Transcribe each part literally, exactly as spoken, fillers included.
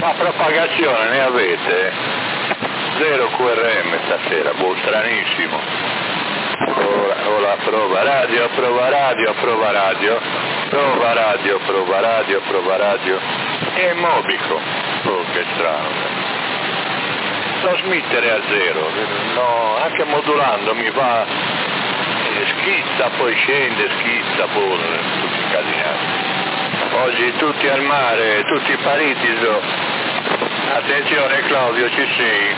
Ma propagazione ne avete? Zero Q R M stasera, boh, stranissimo. Ora, ora prova radio, prova radio, prova radio, prova radio, prova radio, prova radio. E Mobico. Oh, che strano. Trasmettere a zero, no, anche modulando mi va, eh, schizza, poi scende, schizza, boh, tutti incasinati. Oggi tutti al mare, tutti i Paritiso. Attenzione Claudio, ci sei?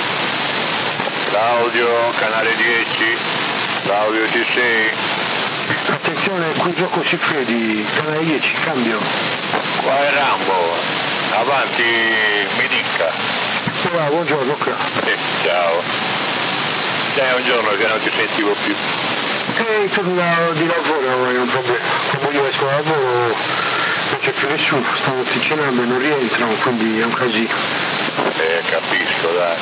Claudio, canale dieci, Claudio ci sei? Attenzione, qui gioco Siffredi, canale dieci, cambio. Qua è Rambo, avanti mi dica. Ciao, buongiorno. Eh, ciao. C'è un giorno che non ti sentivo più. E torno di lavoro, non è un problema. Quando io esco da lavoro non c'è più nessuno, stanno tutti cenando e non rientrano, quindi è un casino. Eh, capisco, dai.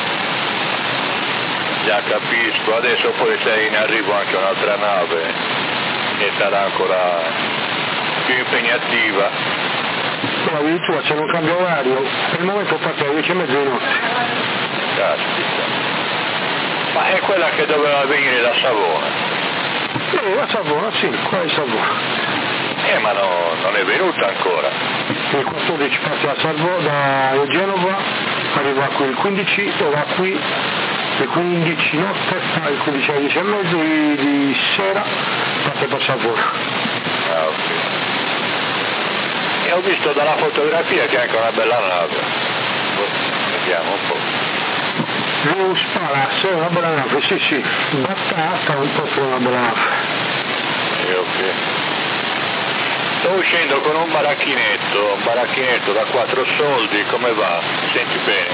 Già capisco, adesso poi sei in arrivo anche un'altra nave e sarà ancora più impegnativa. No, addirittura c'è un cambio orario, per il momento parte alle dieci e mezza di notte. Caspita. Ma è quella che doveva venire da Savona? Eh, da Savona, sì, qua è Savona. Eh, ma no, non è venuta ancora. Il quattordici parte da Savona, da Genova, arriva qui il quindici, e va qui il quindici notte, il quindici alle dieci e mezza di, di sera, parte per Savona. Ah, ok. E ho visto dalla fotografia che è anche una bella nave. Vediamo un po'. Lo Palace è una bella nave, sì sì, battata un po' per una bella nave. E ok. Sto uscendo con un baracchinetto, un baracchinetto da quattro soldi, come va? Mi senti bene?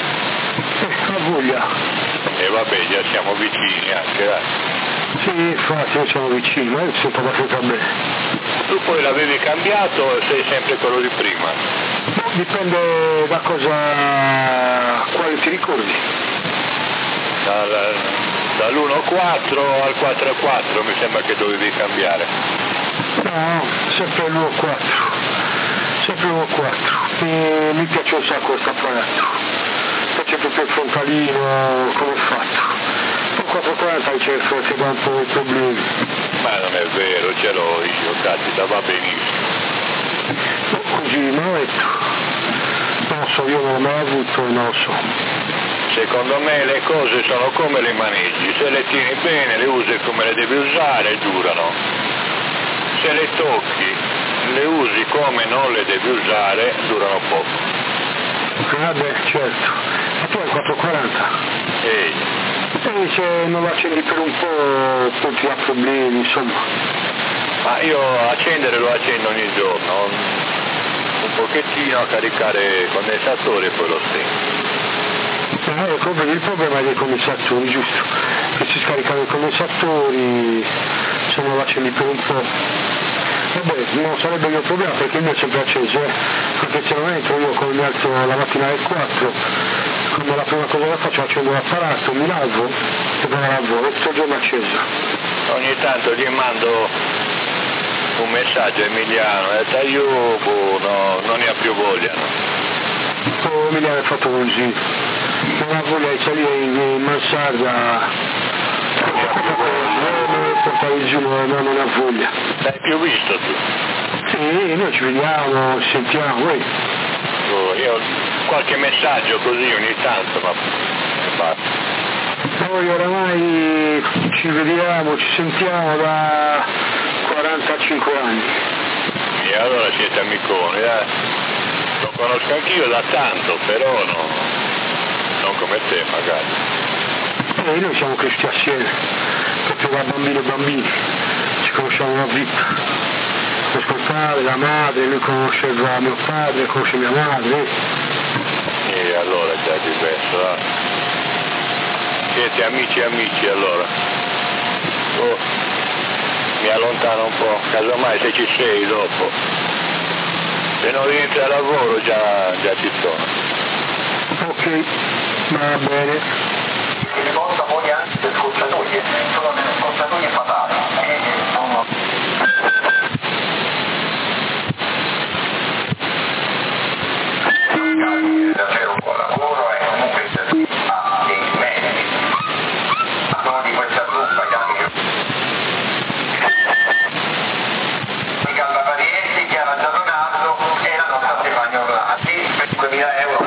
Eh, ha voglia. E vabbè, già siamo vicini anche, dai. Sì, infatti noi siamo vicini, ma io sono abbastanza bene. Tu poi l'avevi cambiato o sei sempre quello di prima? No, dipende da cosa, quale ti ricordi. Dal, dall'uno quattro al quattro quattro mi sembra che dovevi cambiare. No, sempre l'uno quattro, sempre l'uno quattro, e mi piace un sacco questo apparato, mi piace proprio il frontalino, come è fatto. Il quattro quaranta c'è che dà un po' di problemi. Ma non è vero, ce l'ho io, caspita, va benissimo. No, così mi ho detto. Non lo so, io non l'ho mai avuto e non lo so. Secondo me le cose sono come le maneggi, se le tieni bene, le usi come le devi usare, durano. Se le tocchi, le usi come non le devi usare, durano poco. Ah beh, certo. Ma tu hai il quattro quaranta? Ehi. E se non lo accendi per un po', poi ti ha problemi, insomma. Ma io accendere lo accendo ogni giorno, un pochettino a caricare il condensatore e poi lo stendo. No, il problema, il problema è dei condensatori, giusto? Che si scaricano i condensatori, se non lo accendi per un po'. Vabbè, non sarebbe il mio problema perché il mio è sempre acceso, eh. Perché se non entro io come mi alzo la mattina alle quattro, come la prima cosa che faccio accendo l'apparato, mi lavo e poi la lavoro, e tutto il giorno acceso. Ogni tanto gli mando un messaggio a Emiliano e detto io boh, no, non ne ha più voglia. No? Oh, Emiliano è fatto così, non ha voglia di salire in, in mansarda, non ha più voglia, portare giù, no, non ha voglia. L'hai più visto tu? Sì, noi ci vediamo, ci sentiamo, voi. Oh, io qualche messaggio così ogni tanto, ma basta. Noi oramai ci vediamo, ci sentiamo da quarantacinque anni. E allora siete amiconi, eh? Lo conosco anch'io da tanto, però no, non come te magari. E noi siamo cresciuti assieme, proprio da bambini e bambini, ci conosciamo una vita. Conosco il padre, la madre, lui conosceva mio padre, conosce mia madre. E allora già è diverso, eh? Siete amici amici allora. Oh, mi allontano un po', casomai se ci sei dopo. Se non rientri al lavoro già, già ci sono. Ok, va bene. Si riporta poi anche le scorciatoie, sono delle scorciatoie fatali. Sono... Thank you. duemila euro.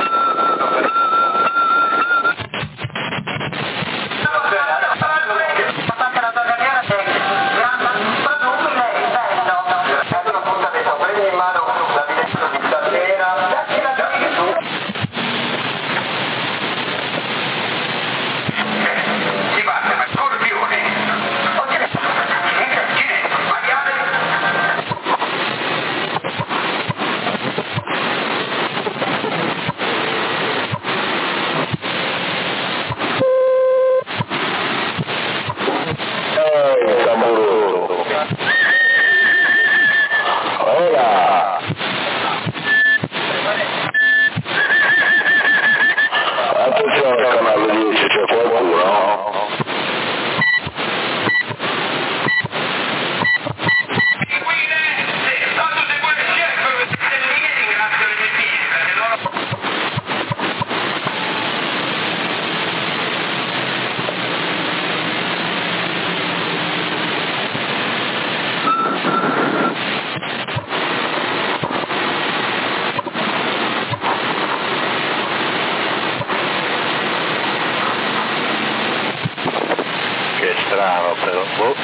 Strano però, boh.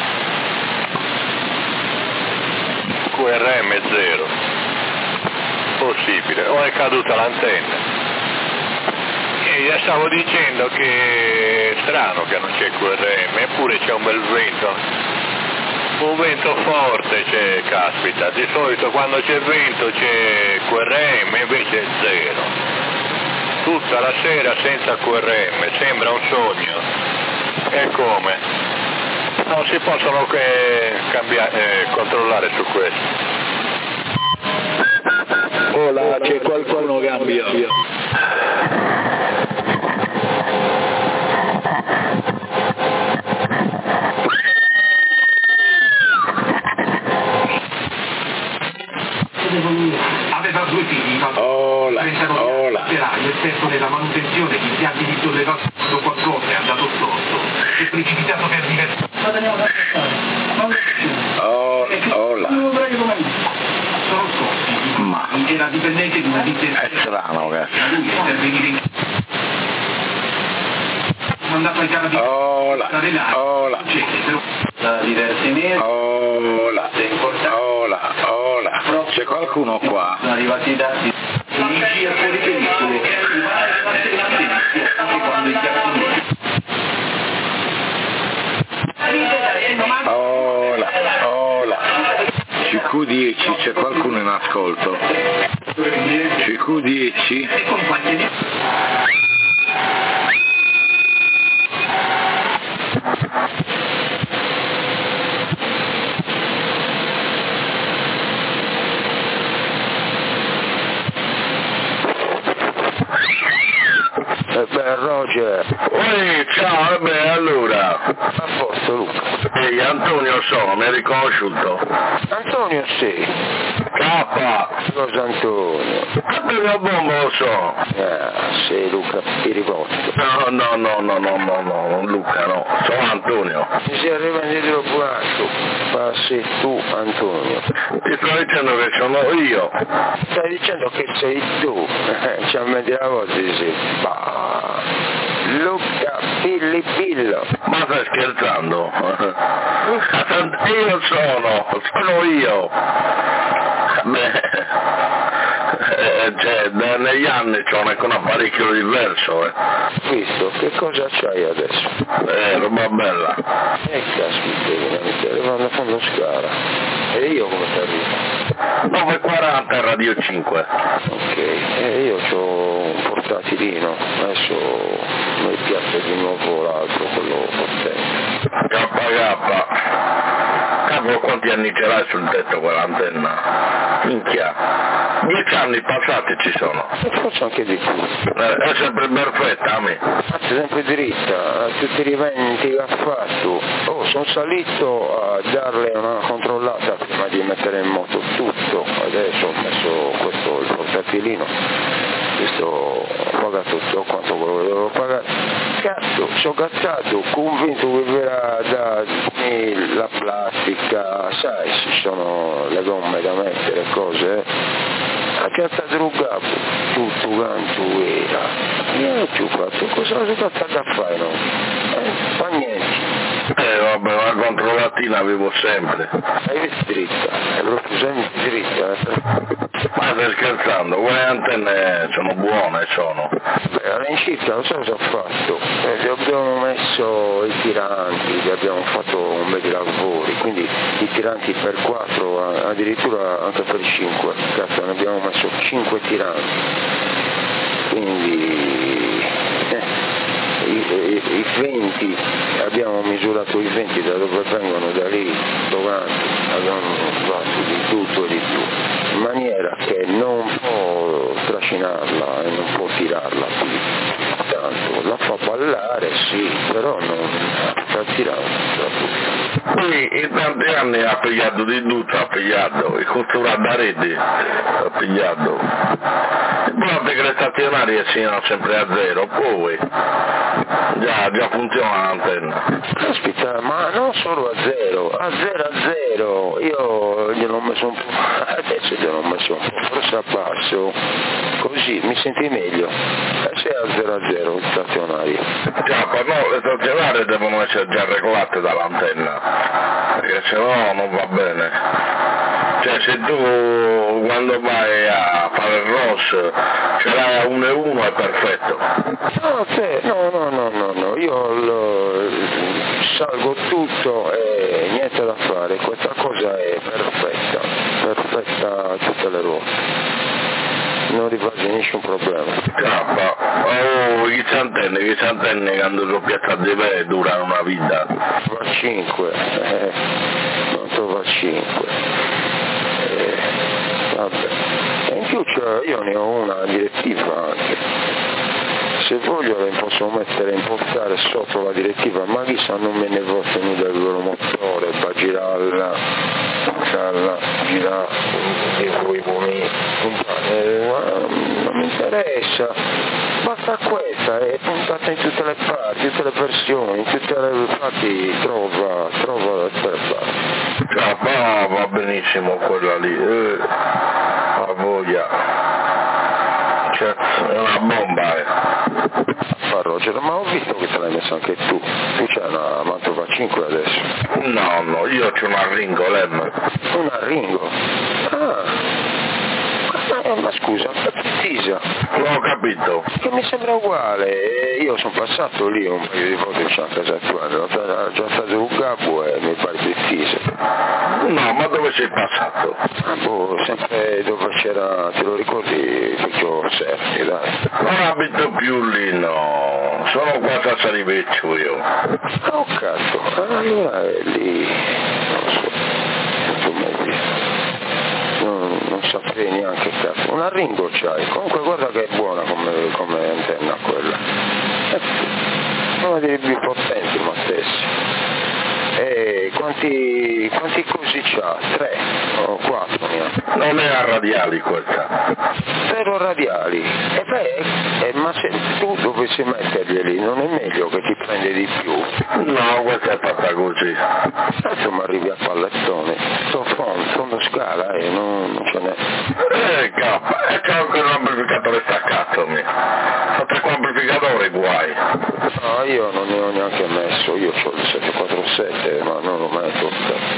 Q R M zero, possibile, o è caduta l'antenna. E gli stavo dicendo che è strano che non c'è Q R M, eppure c'è un bel vento, un vento forte c'è, caspita, di solito quando c'è vento c'è Q R M, invece è zero. Tutta la sera senza Q R M, sembra un sogno. E come? Non si possono che cambiare, eh, controllare su questo. Oh là, c'è qualcuno cambia. Aveva due figli, ma oh là, pensano oh là. che il tempo della manutenzione di impianti di sollevazione dopo è andato sotto e precipitato per diversi. Oh, oh là. Sono scorsi, ma era dipendente di una ditta. È strano, che. Lui è intervenire in mandato ai carabinieri. Oh là, oh là. Da diversi mesi. Oh là, oh là, oh là. C'è qualcuno qua? Sono arrivati i dati di vigia fuori pericolo. Anche quando i carabinieri. Oh là, oh là. C Q dieci, c'è qualcuno in ascolto? C Q dieci? Eh beh, Roger. Ehi, ciao, e beh, allora. A posto, Luca. Ehi, Antonio sono, mi hai riconosciuto? Antonio sì. K. Cosa Antonio? La bomba lo so. Ah, sì, Luca, ti ricordo. No, no, no, no, no, no, no, Luca no, sono Antonio. Mi si arriva indietro buonato. Ma sei tu, Antonio. Ti sto dicendo che sono io. Stai dicendo che sei tu. Ci ammetti la voce di sì. Bah. Luca Billy Billo. Ma stai scherzando? Io sono, sono io. Beh, eh, cioè, negli anni c'ho anche un apparecchio diverso, eh. Visto, che cosa c'hai adesso? Eh, roba bella. Eh, caspita, mi stai arrivando a fondo scala. E io come ti arrivo? nove e quaranta Radio cinque. Ok, e io c'ho un portatilino, adesso mi piace di nuovo l'altro, quello potente. K K. Cavolo, quanti anni ce l'hai sul tetto quell'antenna? Minchia. Dieci anni passati ci sono. E forse anche di più. Eh, è sempre perfetta a me. Anzi, sempre dritta, a tutti i riventi che ha fatto. Oh, sono salito a darle una controllata prima di mettere in moto tutto. Adesso ho messo questo, il portatilino. Questo ho pagato tutto quanto quello che dovevo pagare. Cazzo, sono gazzato, convinto che verrà da la plastica, sai, ci sono le gomme da mettere, cose. a piazza Drugabbo, tutto quanto era. Io non ci ho fatto, cosa si tratta da fare, no? Eh, fa niente. Eh vabbè, ma contro la Tina avevo sempre. È dritta, è proprio sempre dritta. Ma stai scherzando, quelle antenne sono buone, sono. Beh, all'incirca, non so cosa ho fatto. Eh, gli abbiamo messo i tiranti, gli abbiamo fatto un bel lavori, quindi i tiranti per quattro, addirittura anche per cinque. Cazzo, ne abbiamo messo cinque tiranti. Quindi eh, i, i, i venti, abbiamo misurato i venti da dove vengono, da lì, davanti, abbiamo fatto di tutto e di più, in maniera che non può trascinarla e non può tirarla più tanto, la fa ballare sì, però non sta tirando. Qui in tanti anni ha pigliato di tutto, ha pigliato, il cottura da rete ha pigliato. Guarda che le stazionarie siano sempre a zero, poi già, già funziona l'antenna. Caspita, ma non solo a zero, a zero a zero, io gliel'ho messo un po', adesso gliel'ho messo un po', forse a basso, così mi senti meglio, e se è a zero a zero il stazionario. Già, ma no, le stazionarie devono essere già regolate dall'antenna, perché se no non va bene. Cioè se tu quando vai a fare il R O S ce l'hai a uno e uno è perfetto. No, te, no, no, no, no, no, io lo, salgo tutto e niente da fare, questa cosa è perfetta, perfetta a tutte le ruote. Non rimane nessun problema. Cappa, oh, i antenne, i antenne quando sono piazzate di me durano una vita. Va a cinque, eh, non va a cinque. Eh, vabbè. E in più cioè, io ne ho una direttiva anche. Se voglio la posso mettere, impostare sotto la direttiva, ma chissà non me ne va tenuto il loro motore, fa girarla, girarla, girare, e poi poi, non mi interessa, basta questa, è puntata in tutte le parti, tutte le versioni, in tutte le parti trova, trova per fare. Cioè, va, va benissimo quella lì, eh, a voglia. Cazzo, è una bomba, eh. Ma Roger, ma ho visto che te l'hai messo anche tu. Tu c'hai una Mantova cinque adesso. No, no, io c'ho una Ringo, Lem. Una Ringo? Ah. Ma, ma scusa, precisa. Non ho capito. Che mi sembra uguale. Io sono passato lì un paio di volte vicino a casa tua, ero già stato un capo e mi pare precisa. No, ma dove sei passato? Ah, boh, sempre dove c'era, te lo ricordi, vecchio Serri, dai. Non abito più lì, no. Sono qua a Sarivecchio io. Ah, oh cazzo, allora è lì, non lo so, molto meglio. Non, non saprei neanche cazzo. Una Ringo c'hai, comunque guarda che è buona come, come antenna quella. Eh sì, una delle più potenti ma stessi. E quanti, quanti cosi c'ha? Tre o quattro ne ha? Non è a radiali questa. Zero radiali. E beh, eh, ma se tu dovessi metterglieli non è meglio che ti prende di più? No, questa è fatta così. Insomma arrivi a pallettone, sto fondo, fondo scala e non, non ce n'è. Eh cappa, e c'ho anche un amplificatore staccato mi. Fate con amplificatore guai. No, io non ne ho neanche messo, io ho il sette quattro sette ma non lo metto.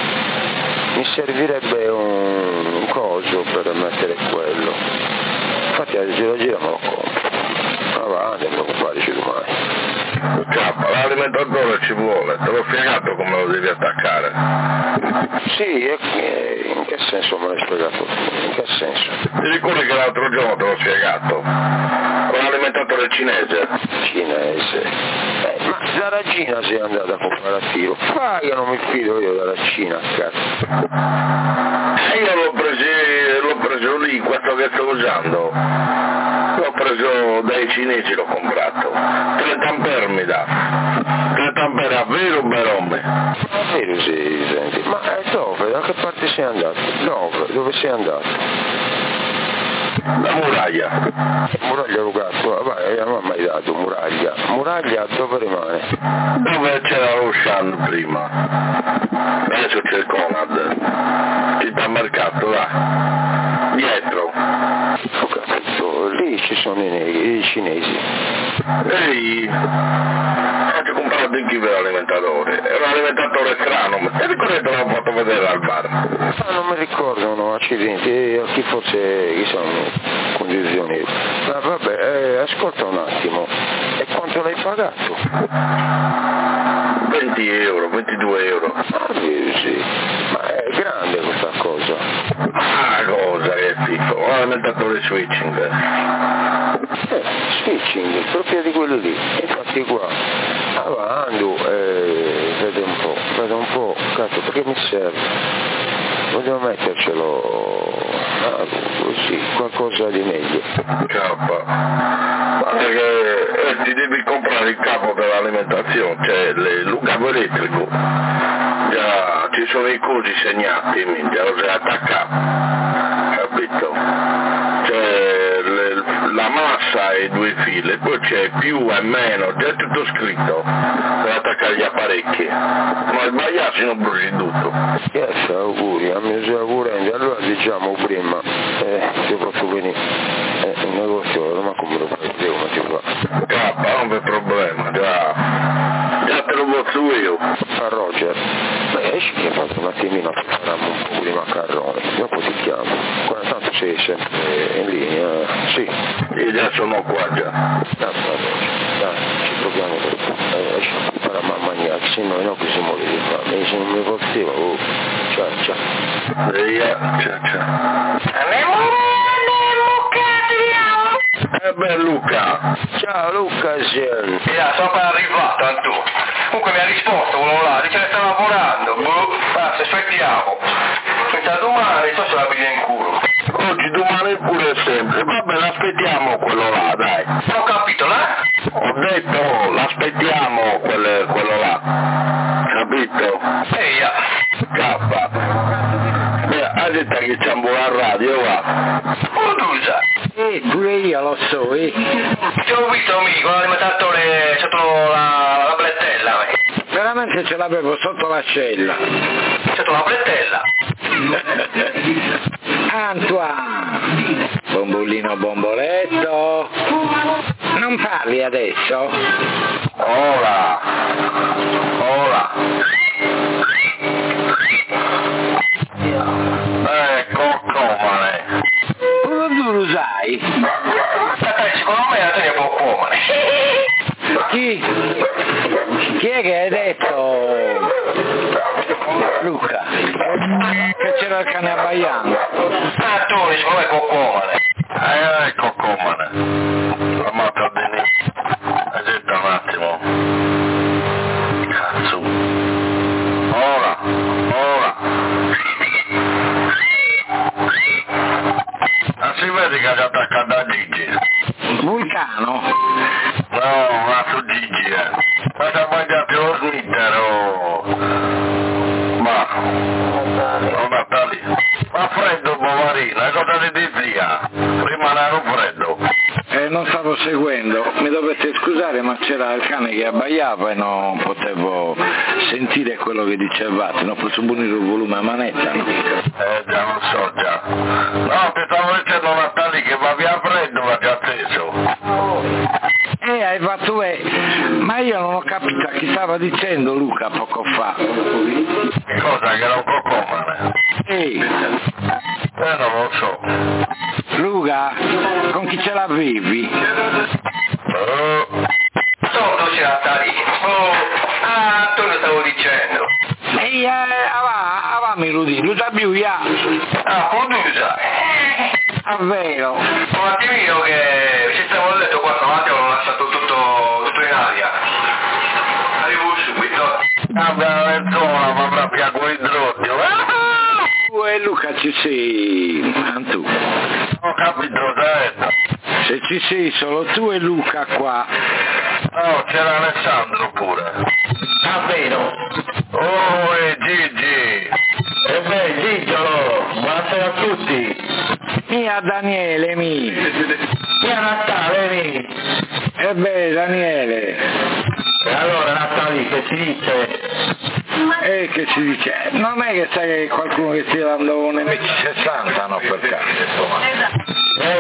Mi servirebbe un, un coso per mettere quello. Infatti a giro giro me lo compro. Avanti, non preoccuparci domani. Cappa, l'alimentatore ci vuole, te l'ho spiegato come lo devi attaccare. Sì, e che, in che senso me l'hai spiegato tu? In che senso? Ti ricordi che l'altro giorno te l'ho spiegato? Con l'alimentatore cinese. Cinese. Eh, ma dalla Cina sei andato a comparativo. Fai che non mi fido io dalla Cina, cazzo. E io l'ho preso, l'ho preso lì, questo che sto usando. L'ho preso dai cinesi, l'ho comprato. trenta ampere mi dà. trenta ampere a vero berome. A vero sì, senti. Ma eh, dove? Da che parte sei andato? Dove? Dove sei andato? La muraglia. Muraglia Lugatto, vai, non mi ha mai dato Muraglia. Muraglia dove rimane? Dove c'era lo Shan prima. Adesso c'è il Conad. Città mercato, là. Dietro. ci sono i, i cinesi. Ehi, ho comprato anche per l'alimentatore, è un alimentatore strano, ma ti ricordi che l'ho fatto vedere al bar? Ma non mi ricordo, no, accidenti, chi fosse, chi sono condizioni. Ma vabbè, eh, ascolta un attimo, e quanto l'hai pagato? venti euro, ventidue euro. Ah, sì, ma è grande questa cosa. Ah, cosa che è piccolo, un alimentatore switching. Eh, switching, proprio di quello lì. Infatti qua, avanti, eh, vedo un po', vedo un po', cazzo, perché mi serve? Voglio mettercelo, ah, così, qualcosa di meglio. Cappa. Ma perché eh, ti devi comprare il capo dell'alimentazione, cioè le, il cavo elettrico. Già ci sono i cosi segnati, già lo sei attaccato, capito? C'è le, la massa e due file, poi c'è più e meno, già è tutto scritto per attaccare gli apparecchi. Ma sbagliarsi non bruci tutto. Yes, auguri, a me si augurando. Allora diciamo prima, eh, se posso venire eh, in negozio, ma come lo fai, come ti fa? Cappa, non c'è problema, già, già te lo posso io. A Roger, beh, esci che fate un attimino, facciamo un po' di macarroni, dopo ti chiamo. Qua tanto sei sempre in linea, sì. Io già sono qua già. Dai, dai, ci proviamo dopo. Eh, esci a preparare a mangiare, se no no che si muove di fame, se non mi poteva, oh, ciao, ciao. Eia, ciao, ciao. Eh beh Luca! Ciao Luca, sì. Ya, sono appena arrivato, Antu. Comunque mi ha risposto quello là, dice che sta lavorando, boh, basta, aspettiamo. Senza domani, so se la piglia in culo. Oggi, domani pure sempre. Vabbè, l'aspettiamo quello là, dai. Non ho capito, là? Ho detto, l'aspettiamo quelle, quello là. Capito? Eia. Cappa. Beh, ha detto che c'è un buon radio, va. Udusa. Eh, pure io lo so, eh. Ti ho visto, amico, l'alimentatore sotto la, la blettella. Veramente ce l'avevo sotto l'ascella. Sotto la blettella. Antoine, bombolino bomboletto, non parli adesso? Ora, ora. Ecco come. Pure tu lo sai? Aspetta, secondo me la toglie poco uomini. Chi? Chi è che hai detto? Luca, che c'era il cane abbaiando. Ah, tu, secondo me poco uomini. Eh, ecco come. La matta bene. Aspetta un attimo. Cazzo. Ora, ora. Non si vede che è attaccato a Gigi. Vulcano? No, ma su Gigi, eh. Ma si è mangiato lo snitter, oh. Ma, non Natali. Ma freddo, Bovarina, cosa ti dizia? Rimane un freddo. Eh, non stavo seguendo, mi dovete scusare ma c'era il cane che abbaiava e non potevo sentire quello che dicevate, non posso punire il volume a manetta, no? Eh già, non so già. No, ti stavo dicendo Natali che va via freddo, va già acceso. Eh, hai fatto bene, ma io non ho capito chi stava dicendo Luca poco fa. Che cosa, che era un cocomane? Ehi, Eh, non lo so. Luca, con chi ce l'avevi? Oh. Sotto c'era Natali. Oh, ah, tu lo stavo dicendo. Ehi, eh, avà, avà mi lo dico, lo sapevo io. Ah, Udusa. Ah, vero. Un attimino che ci stavo letto qua davanti, ho lasciato tutto, tutto in aria. Arrivo subito. Cambia la zona, ma proprio a quell'idrodio. Tu e Luca ci sei, Antù. Ho capito, dai. Se ci sei solo tu e Luca qua. No, c'era Alessandro pure. Davvero? Oh, e Gigi. E beh, Gigiolo, buonasera a tutti. Mia Daniele, mi. Mia Natale, mi. E beh, Daniele. E allora, Natali, che si dice? E che si dice? Non è che sai che qualcuno che stia dando nemici sessanta, no, per caso. Eh,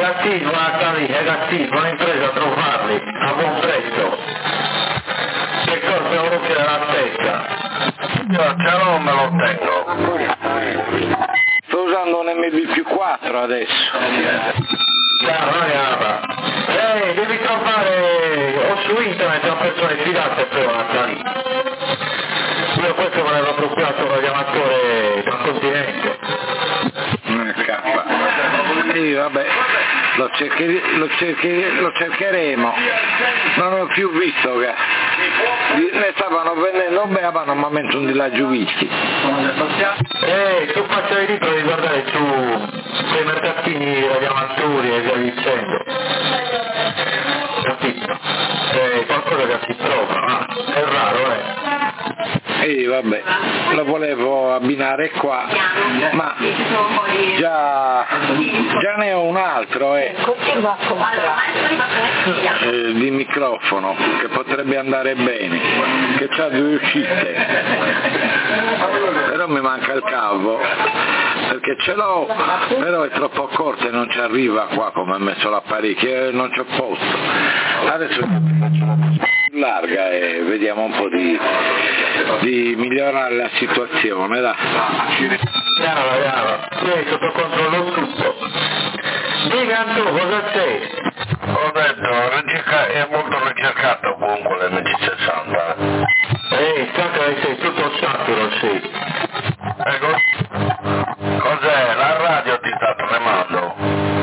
cattivo, guarda lì, è cattivo, non è impresa a trovarli, a buon prezzo. Che cosa devo rompere la testa? Io ce l'ho, me lo tengo. Sto usando un M B più quattro adesso. Chiaro, non è Ehi, devi trovare o su internet una persona fidata però a lì. Io questo me l'avevo procurato un radioamatore dal continente. Sì, vabbè, lo, cercher- lo, cercher- lo cercheremo. Non ho più visto che ne stavano vendendo bene, ma normalmente un villaggio whisky. Ehi, tu faccio i libri di guardare su quei mercatini radioamatori e via dicendo. Capito? È qualcosa che si trova, ma è raro, eh. Sì, vabbè, lo volevo abbinare qua, ma già, già ne ho un altro eh, eh, di microfono che potrebbe andare bene, che ha due uscite, però mi manca il cavo, perché ce l'ho, però è troppo corto e non ci arriva qua come ha messo l'apparecchio, e non c'ho posto. Adesso faccio la più larga e vediamo un po' di, di migliorare la situazione, dai. Chiaro, chiaro, sì, sotto controllo tutto. Dica tu, cosa sei? Ho detto, ricerca- è molto ricercato comunque l'M G sessanta. Ehi, sacra che sei tutto saturo, sì. Ecco, cos'è? La radio ti sta tremando.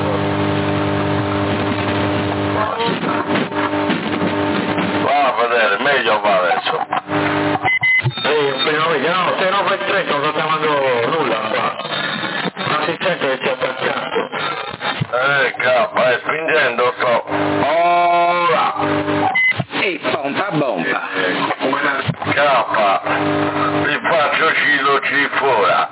Va a vedere, meglio va adesso. Ehi, appena vedi, no, sei nove e trenta, non sto chiamando nulla qua. Ma si sente che si è attaccato. Eh, cappa, eh, spingendo sto. Ora! E pompa bomba. Cappa, vi faccio cilo cifora.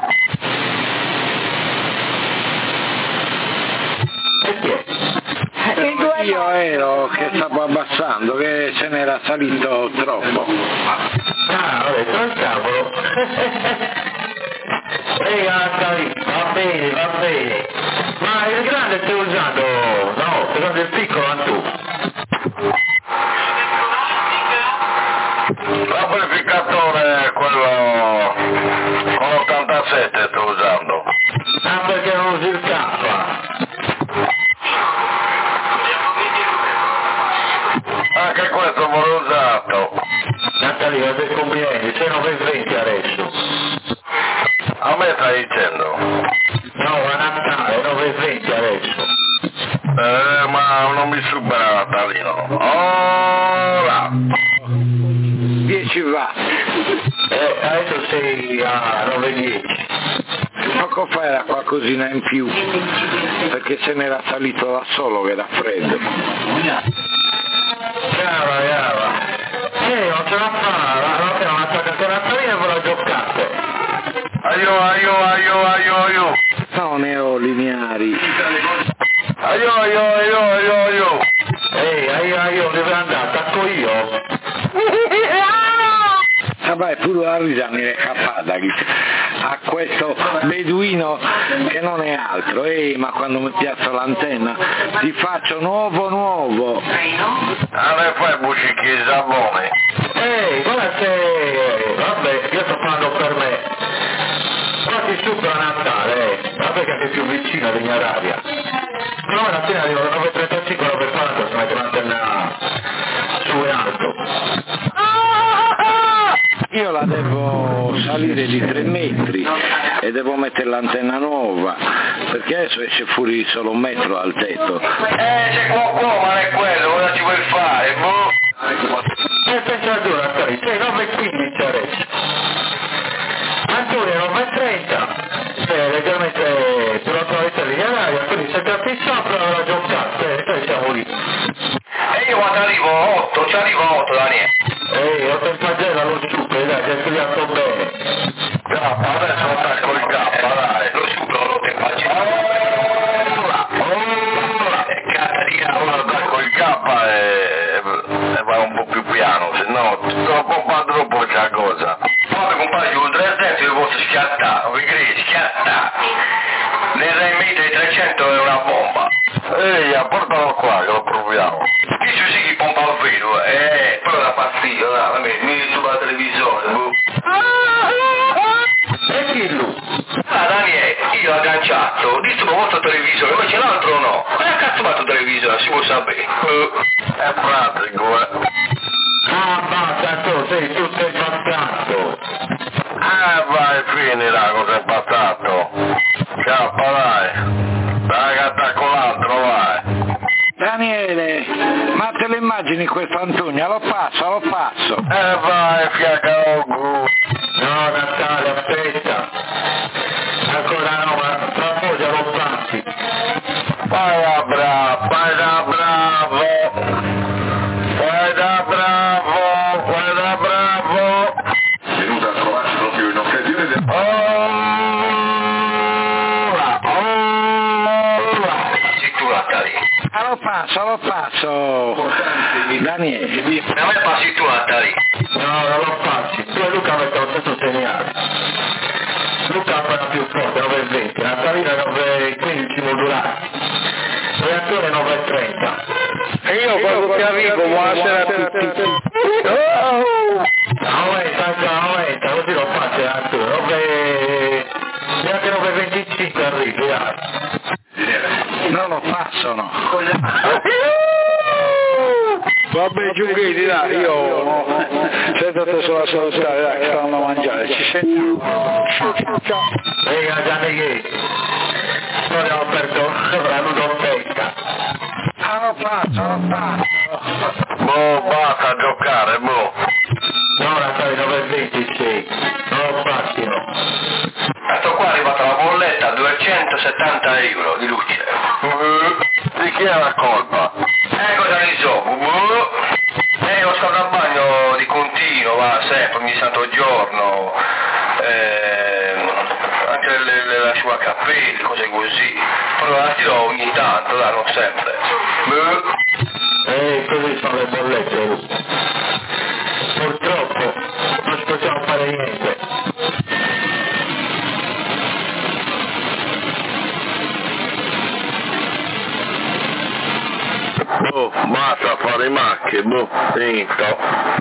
E chi è? Io ero che stavo abbassando, che ce n'era salito troppo. Ah, vabbè, sono il cavolo. Ehi, H lì, va bene, va bene. Ma il grande stai usando? No, stai usando il piccolo anche tu. L'amplificatore è quello con l'ottantasette sto usando. Ah, perché non usi il K? Anche questo me l'ho usato. Natalina, dei complimenti, sei nove e venti adesso. A me stai dicendo? No, a Natale, nove e venti adesso. Eh, ma non mi supera Natalino. Ora! dieci watt. Eh, adesso sei a nove e dieci. Poco fa era qualcosina in più, perché se n'era salito da solo che era freddo. Brava, brava. Eh, non ce la fa, la che non attacca la Natalina e ve la giocate. Aio, aio, aio, aio, aio. No, ne ho lineari. Aio, aio, aio, aio, aio. Ehi, aio, aio, dove andare? Attacco io. Ah beh, pure la risa mi è scappata a questo beduino che non è altro. Ehi, ma quando mi piazzo l'antenna ti faccio nuovo nuovo. A me fai bucicchi di sapone. Ehi, guarda che... Vabbè, io sto parlando per me. Quasi supera Natale, eh. Vabbè che sei più vicino alla mia radio. Però la mattina arrivo alle nove e trentacinque, nove e quaranta, si mette l'antenna su in alto. Io la devo salire di tre metri e devo mettere l'antenna nuova, perché adesso esce fuori solo un metro al tetto. Eh, c'è qualcuno, ma non è quello, cosa ci vuoi fare, boh? E pensa tu, Natale, sei nove e quindici adesso. Antonio nove e trenta, sei leggermente più la tua linea d'aria, quindi se ti appicciato la giocata, e noi siamo lì. E io quando arrivo otto, ci arrivo otto, Daniele. Ehi, ho in pagella lo super, dai, ti hai studiato bene. Cappa, adesso non attacco il K, dai. Lo supero, lo te pagella. Ora, ora. E Catarina, ora attacco il K e, e va un po' più piano, se no, troppo fa troppo c'è cosa. Poi compare con tre cento io posso schiattare, vi credi, schiattare. Nei sei metri trecento è una bomba. Ehi, portalo qua che lo proviamo. Che ci si chi pompa al vero, eh, però da partito, dai, mi, mi sulla televisione, boh. E chi lui? Ah, Daniele, io ho agganciato, disse ma vostro televisore, invece l'altro no. Ma che cazzo fatto televisore, si può sapere? È pratico, eh. Ah, basta, tu sei tutto impazzato. Ah, vai, finila cosa è passato. Scappa, dai. Dai che attacco l'altro, vai. Daniele, ma te lo immagini questo Antonio? Lo passo, lo passo. Eh, vai, fiaca Ogu. No, Natale, aspetta. Ancora no, ma tra poco lo passi. Vai da bravo, vai da bravo. Vai da bravo, vai da bravo. Venuto a trovarsi proprio in occasione del... Ora, ora. Sì, tu la tali. Ah, lo passo, lo passo. Daniele. A me passi tu la tali. No, non lo passi. Tu e Luca avete lo stesso segnale. Luca appena più forte, nove e venti. Natalina nove e quindici modulare. Reattore nove e trenta. E io quando ti arrivo, buonasera a tutti. Aumenta, aumenta, così lo faccio reattore. nove... neanche nove e venticinque arrivi, dai. Non lo passano. Vabbè, Giunghetti, dai, io sentate sulla salutare, dai, che stanno a mangiare, ci sentiamo. Ciao, ciao, ciao. Venga, Gianni che noi abbiamo aperto la ludoteca. Ah, lo passo, lo passo. Boh, basta a giocare, boh. No, Natale nove e ventisei. Non lo passino. Ecco qua è arrivata la bolletta a duecentosettanta euro di luce. Di chi è la colpa? Eh, cosa ne so, buh. Eh, lo scaldabagno di continuo, va sempre, ogni santo giorno. Eh, anche le, le asciugacapelli, cose così. Però la tiro ogni tanto, dai, non sempre. Buh. Eh, così sono le bollette, Lu. Purtroppo non ci possiamo fare niente. Boh, basta fare macchie, boh, finito.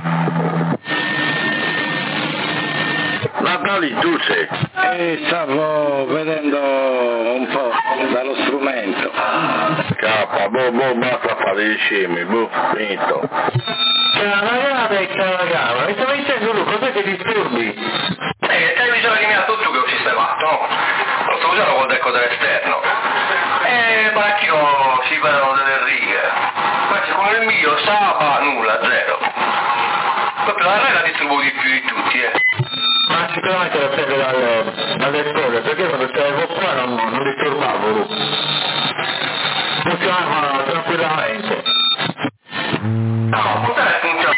Natali, tu sei? E stavo vedendo un po' dallo strumento. Cappa, boh, boh, basta fare i scemi, boh, finito. Cavagava e cavagava. Mi stavo dicendo, Lu, cos'è che disturbi? Eh, il televisore che mi ha tutto che ho sistemato, no? Lo sto usando col decoder esterno. E parecchio si vedono delle righe. Invece con il mio Saba nulla, zero. Proprio la Rai la distribuo di più di tutti, eh. Ma sicuramente lo prende dalle, dalle cose, perché quando stavo qua non, non disturbavo, Lu. Funzionava tranquillamente. No, potrebbe funzionare.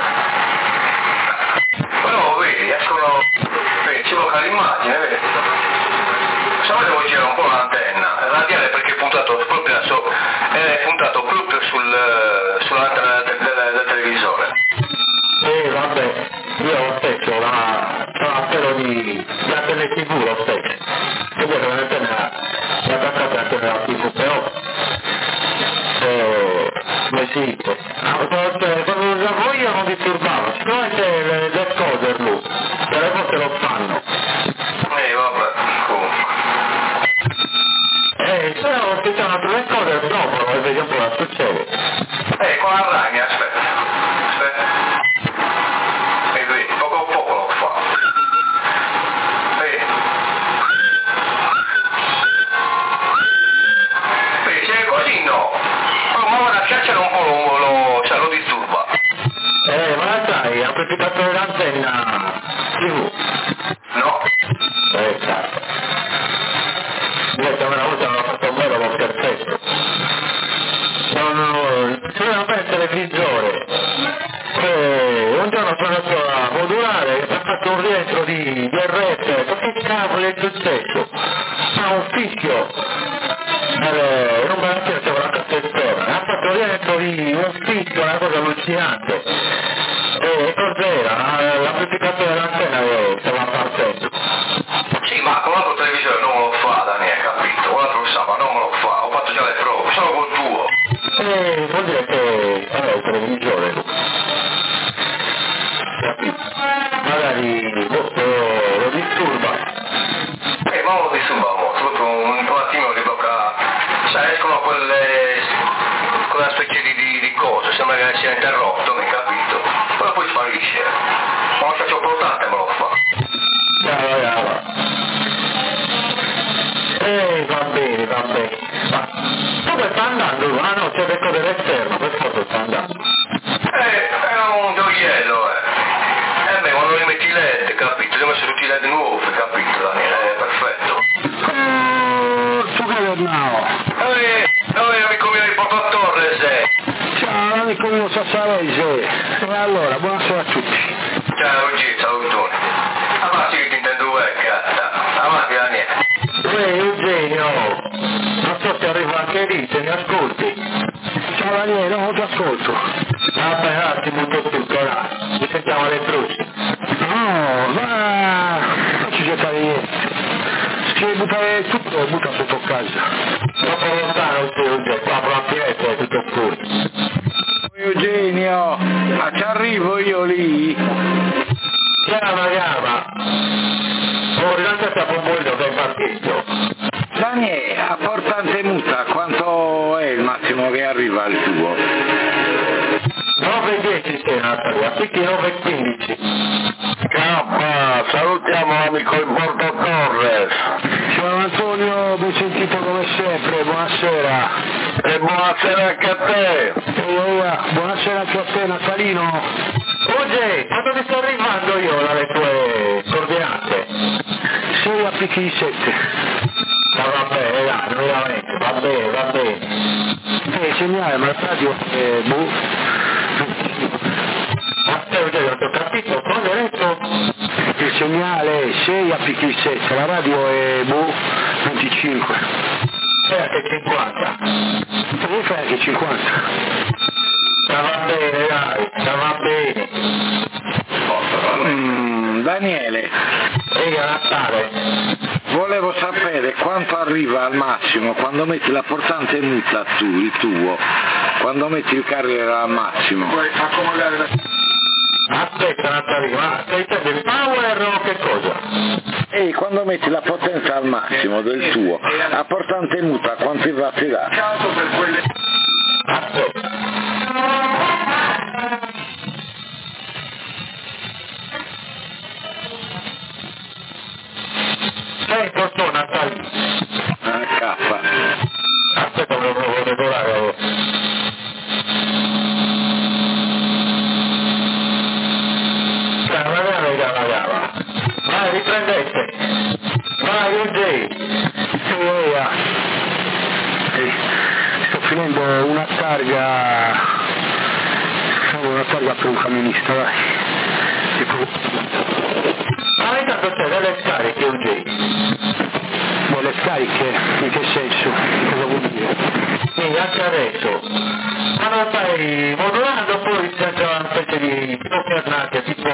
Però vedi, escono... Vedi, ci blocca l'immagine, vedi? Se no devo girare un po' l'antenna. Radiale perché è puntato proprio, so, è puntato proprio sul, sull'antenna del, del, del televisore. Eh, vabbè, io lo stesso, la... c'ho l'appello di... di antenne tivù, lo stesso. Io vedo l'antenna è attaccata all'antenna della tivù, però... Eh... come si dice? Quando lo usavo io non disturbavo, siccome c'è le, le cose, Lu, delle volte lo fanno. Eh, vabbè, comunque. Eh, se no ci sono altre cose dopo e vediamo cosa succede. Eh, con la Rai mi aspetta. Aspetta. E vedi, poco a poco lo fa. Vedi. Vedi, se è così no. Però ma la schiacciare un po' lo, lo, cioè, lo disturba. Eh, ma la sai, ha approfittato dell'antenna tivù. No? Eh, cazzo. Invece una volta non l'ho fatto bene, l'ho perfetto. No, no, c'era per il televisore. Eh, un giorno sono andato a modulare e mi ha fatto un rientro di, di R F, ma che cavolo è successo? Ha un fischio, eh, in un branchino c'era una cassettona, ha fatto un rientro di un fischio, una cosa allucinante. E cos'era? L'amplificatore dell'antenna che stava partendo. Sì, ma con l'altro televisore non me lo fa, Daniele, capito? Con l'altro lo sa, ma non me lo fa. Ho fatto ce l'hai proprio, solo col tuo. E vuol dire che è il televisore, magari lo, lo disturba. Eh, ma non lo disturba molto, proprio un, un attimo che tocca, sai, escono quelle, quella specie di, di, di cose, sembra che sia interrotto, mi hai capito? Però poi sparisce. Ma lo faccio portante me lo fa. Brava, brava. Eh, va bene, va bene. Ma dove sta andando? Ah no, c'è l'eco dell'esterno, per cosa sta andando? Eh, era un gioiello, eh. Eh beh, quando li metti i led, capito? Li ho messo tutti i led nuovi, capito, Daniele? È perfetto. Oh, tu che Bernao? Eh, noi amico mio di Porto Torres, eh. Ciao, amico mio Sassarese. E allora, buonasera a tutti. Ciao, Eugenio, salutone. Avanti che ti intendo vecchia. Avanti, Daniele. Uè, Eugenio, non so se arriva anche lì, se mi ascolti. Ciao Daniele, non ti ascolto. Vabbè, un attimo, tutto, là. Ci sentiamo alle prossime. No, ma non ci gettare niente. Se devi buttare tutto, butta sotto casa. Troppo lontano il Eugenio, qua proprio è tutto fuori. Eugenio, ma ci arrivo io lì? Chiama, chiama. Oh, lascia sta pombolino che è partito. Daniele, a Portante Muta, quanto è il massimo che arriva al tuo? nove e dieci sei Natalia, picchi nove e quindici. K, salutiamo l'amico in Porto Torres. Ciao Antonio, ben sentito come sempre, buonasera. E buonasera anche a te. E ora, buonasera anche a te Natalino. Oggi, quando ti sto arrivando io dalle tue coordinate? sei a picchi di sette. Ma va bene, dai, veramente, va bene, va bene. Eh, segnale, ma il radio è boh. Ma te Eugenio, ti ho capito, cosa hai detto? Il segnale è sei a picchi di sette, la radio è boh, venticinque. Sei anche cinquanta. E io fai anche cinquanta. Ma va bene, dai, ma va bene. Mm, Daniele, Ehi, a Natale. volevo sapere quanto arriva al massimo quando metti la portante muta tu, il tuo, quando metti il carriera al massimo. Aspetta Natale, ma stai dicendo il power o che cosa? E quando metti la potenza al massimo del tuo, a portante muta quanti vatti dà? Aspetta. Sei portò Natale. Ah, K. Aspetta, non devo regolare. Cava, cava, cava, cava. Vai, riprendete. Vai, U J. E ora, eh, sto finendo una targa, facendo una targa per un camionista, dai. Tipo, Ma intanto c'è delle scariche, U J. delle scariche, in che senso? Cosa vuol dire? Sì, anche adesso. Ma non stai modulando, poi c'è una specie di alternate, tipo...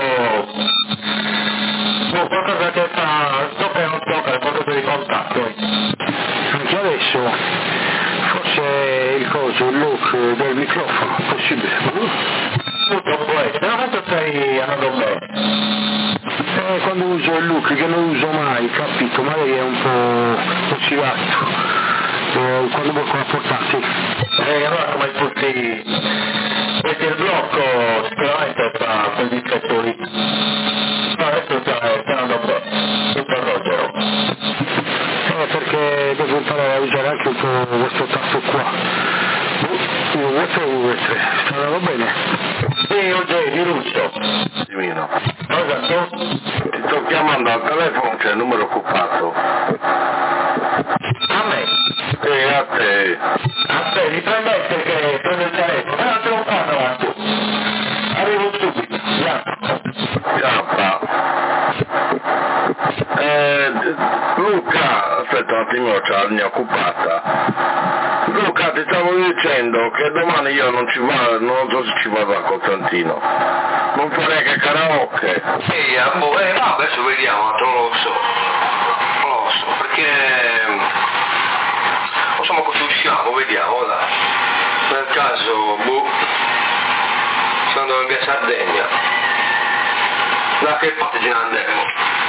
Oh, qualcosa che fa... tocca e non tocca, qualcosa di contatto. Anche adesso, forse il coso, il look del microfono, possibile? Tutto può essere, ma quanto stai andando bene? Eh, quando uso il look, che non uso mai, capito? Magari è un po' oscillato, eh, quando vuoi con la portata. E allora come tutti... Perché il blocco sicuramente fa quel difetto lì. Ma adesso stai andando bene, tutto rogero. Eh, perché devo imparare a usare anche un po' questo tasto qua. uno, due, tre, uno, due, tre. Sta andando bene? Sì, O J, di Russo. Dimino. Cosa tu? Ti sto chiamando al telefono, c'è il numero occupato. A me? E a te. Aspetta, riprendete che prendo il telefono. Ma non te lo fanno avanti. Arrivo subito. Chiappa. Eh, Luca, aspetta un attimo, c'ho la linea occupata. Luca, ti stavo dicendo che domani io non ci vado, non so se ci vado a Costantino. Non farei che karaoke. Sì, eh, boh, eh, no, adesso vediamo, non lo so. Non lo so, perché insomma così usciamo, vediamo, dai. Nel caso, boh, sono andato in via Sardegna. Da che parte ce ne andremo?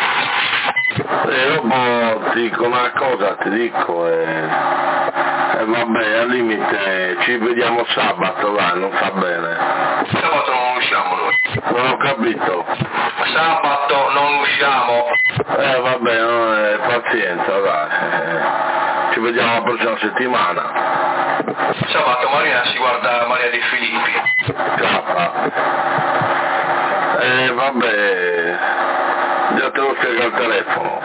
E dopo ti dico una cosa, ti dico, e, e vabbè, al limite ci vediamo sabato, dai, non fa bene. Sabato non usciamo noi. Non ho capito. Sabato non usciamo. Eh vabbè, no, eh, pazienza, dai. Eh, ci vediamo la prossima settimana. Sabato Marina si guarda Maria De Filippi. Ciao. Eh vabbè, già te lo spiego al telefono.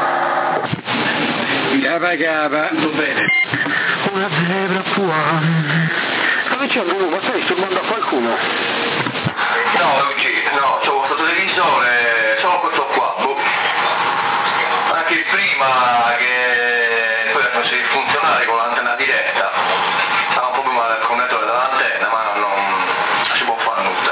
Capa capa. Tutto bene. Una zebra fuori. Dove c'è Bruno? Ma stai disturbando a qualcuno? No, Luigi, no, c'ho questo televisore, solo questo qua, boh. Anche prima che poi ha messo di funzionare con l'antenna diretta. Stava un problema del connettore dell'antenna, ma non, non si può fare nulla.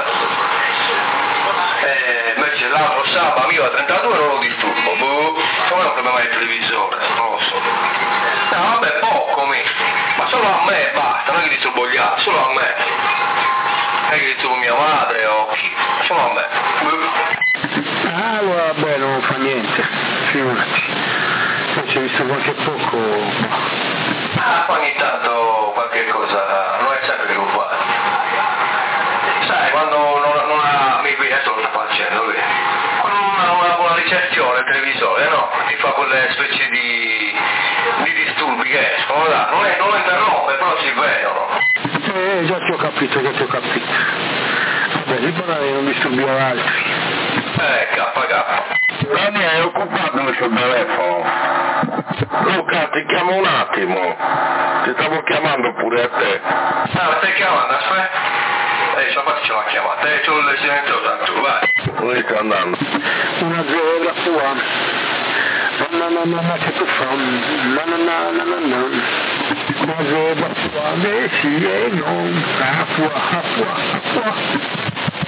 E invece l'altro sabato io a trentadue non lo disturbo, boh. Come è un problema del televisore, non lo so. No, vabbè, poco mi. Ma solo a me basta, non è che disturbo gli altri, solo a me. Non è che disturbo mia madre o chi, solo a me. Ah, allora vabbè, non fa niente, figurati. Poi ci hai visto qualche poco. Ah, ogni tanto qualche cosa, non è sempre che lo fa. Sai, quando non, non ha, mi adesso lo sta facendo lui. Quando non ha una buona ricezione il televisore, no? Ti fa quelle specie di, di disturbi che escono, là. Non, è, non lo interrompe, però si vedono. Eh, già ti ho capito, già ti ho capito. Vabbè, l'importante è che non disturbi altri. Eh, K K. Dani, è occupato il suo telefono. Luca, ti chiamo un attimo. Ti stavo chiamando pure a te. Ah, ma stai chiamando, aspetta. Eh, ciao, infatti ce l'ha chiamata. Eh, c'ho il silenzioso tanto, vai. Dove sta andando? Una zebra fuori. No, no, no, ma che tu fai? No, no, no, no, no, no. Una zebra fuori, sì e no. Ah, fuori, ah, fuori, ah, fuori.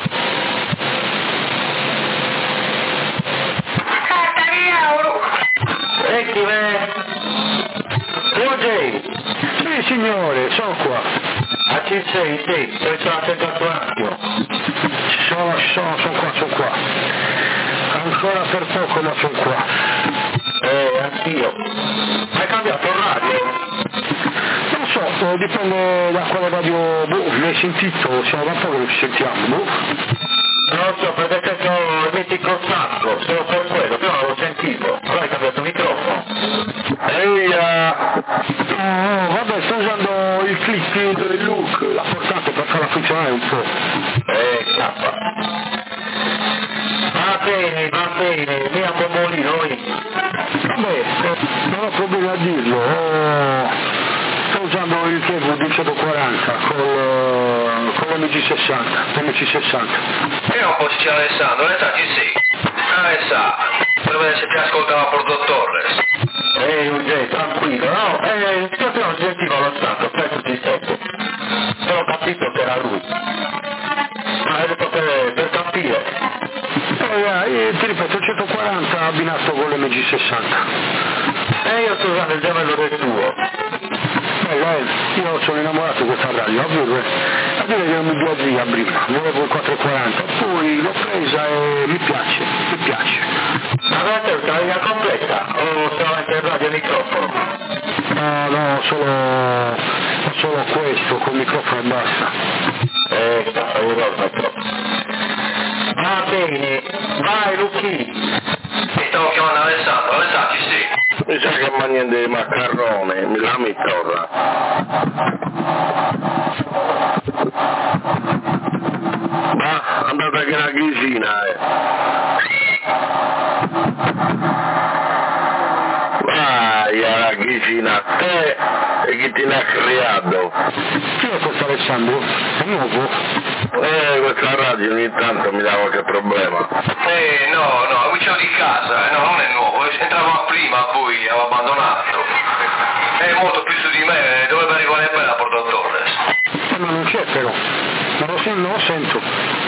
E chi è? Luigi! Sì, signore, sono qua. Ah, ci sei, sì, dove c'è la tentazione? Ci sono, ci sono, sono qua, sono qua. Ancora per poco, ma sono qua. Eh, anch'io. Hai cambiato radio? Non so, eh, dipende da quale radio, boh, mi hai sentito, siamo da poco che ci sentiamo, boh. Non so, perché sento il mitico sacco, solo per quello, però non l'ho sentito. Allora hai cambiato microfono. Ehi, No, vabbè, sto usando il click del look, l'ha portato per farla funzionare un po'. Eh, cappa. Va bene, va bene, mia pomolì noi. Vabbè, eh, non ho problemi a dirlo, oh, sto usando il cable di centoquaranta col, con l'M G sessanta, M C sessanta. Io un po' c'è Alessandro, Alessandro ci sei? Alessandro, per vedere se ti ascoltava Porto Torres. Ehi, Luigi, tranquillo, no? Eh, io non sentivo lo stato, per tutti i tempi. Però ho capito che era lui. Ma hai detto per, per capire. Eh, eh, ti ripeto, il centoquaranta abbinato con l'M G sessanta. E io sto usando il gemello del tuo. Bello, eh, io sono innamorato di questa radio, a dire, a dire che non mi biasia prima, volevo il quattrocentoquaranta, poi l'ho presa e mi piace, mi piace. Ma guarda, è una linea completa o solamente il radio e il microfono? No, no, solo, solo questo, col microfono e basta. Eh, sta, io lo metro. Va bene, vai Luchi. Mi stavo chiamando Alessandro, Alessandro ci sei? mi sa che mangia dei macaroni, mi la mi torna. Ma andate che la cucina, eh. Vai alla cucina a te e chi ti ne ha creato? Chi è questo Alessandro? È nuovo? Eh, questa radio ogni tanto mi dà qualche problema. Eh, no, no, è vicino di casa, eh, no, non è nuovo, entrava prima, poi avevo abbandonato. È molto più su di me, dovrebbe arrivare bene a Porto Torres. Eh, ma non c'è però, non lo, non lo sento.